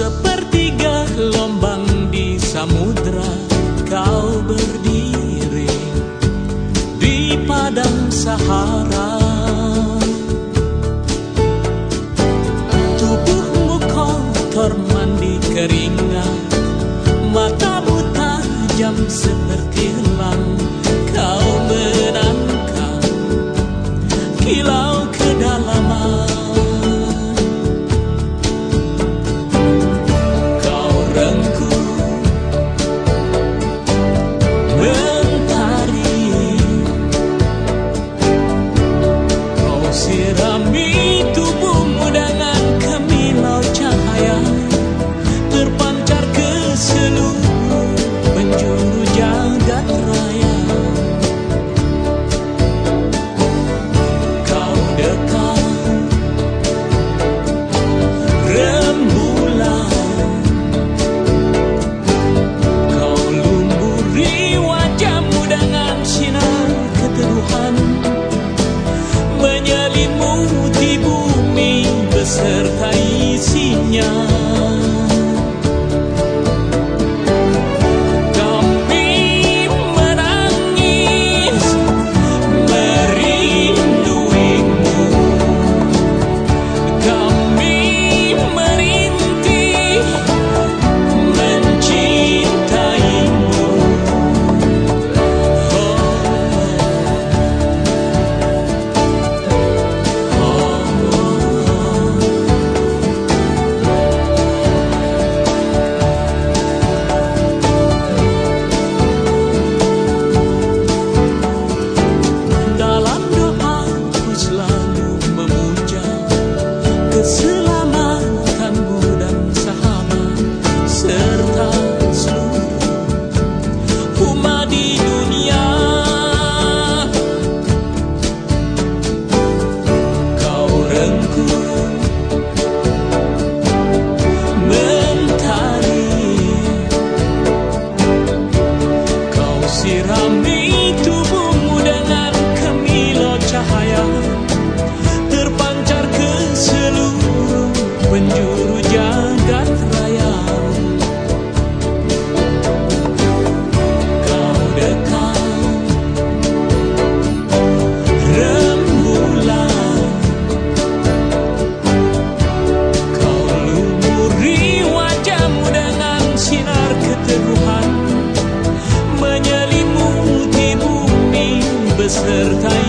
Sepertiga gelombang di samudra, kau berdiri di padang Sahara. Tubuhmu kotor mandi keringat, matamu tajam seperti elang. Kau menangkap kilau kedalaman. Sirami tubuhmu dengan kemilau cahaya, terpancar ke seluruh penjuru jagat raya. Kau dekat rembulan, kau lumburi wajahmu dengan sinar keteduhan, menyelimuti bumi beserta isinya. Kami menangis merinduimu, kami merintih mencintaimu. Keselamatanmu dan sahabat serta seluruh umat di dunia. Kau rengkuh mentari, kau sirami tubuhmu dengan kemilau cahaya, terpancar ke seluruh penjuru jagat raya. Kau dekat rembulan, kau lumuri wajahmu dengan sinar keteguhan, menyelimuti bumi beserta